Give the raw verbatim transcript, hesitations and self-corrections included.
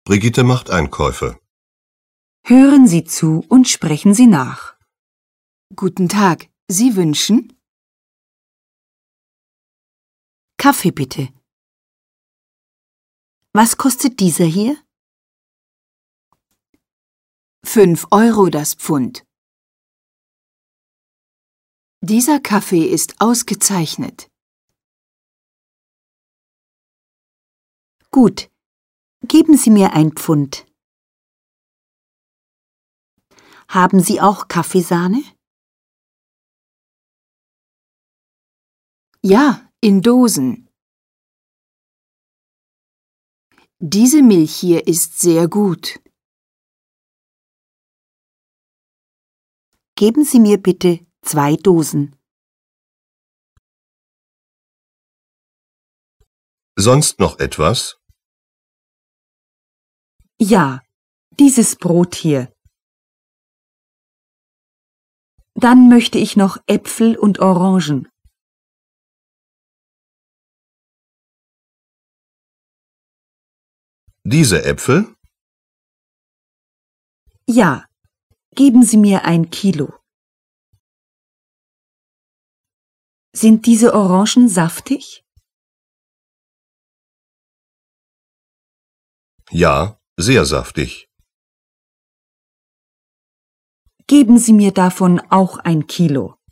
Brigitte macht Einkäufe. Hören Sie zu und sprechen Sie nach. Guten Tag, Sie wünschen? Kaffee bitte. Was kostet dieser hier? Fünf Euro das Pfund. Dieser Kaffee ist ausgezeichnet. Gut. Geben Sie mir ein Pfund. Haben Sie auch Kaffeesahne? Ja, in Dosen. Diese Milch hier ist sehr gut. Geben Sie mir bitte zwei Dosen. Sonst noch etwas? Ja, dieses Brot hier. Dann möchte ich noch Äpfel und Orangen. Diese Äpfel? Ja, geben Sie mir ein Kilo. Sind diese Orangen saftig? Ja, sehr saftig. Geben Sie mir davon auch ein Kilo.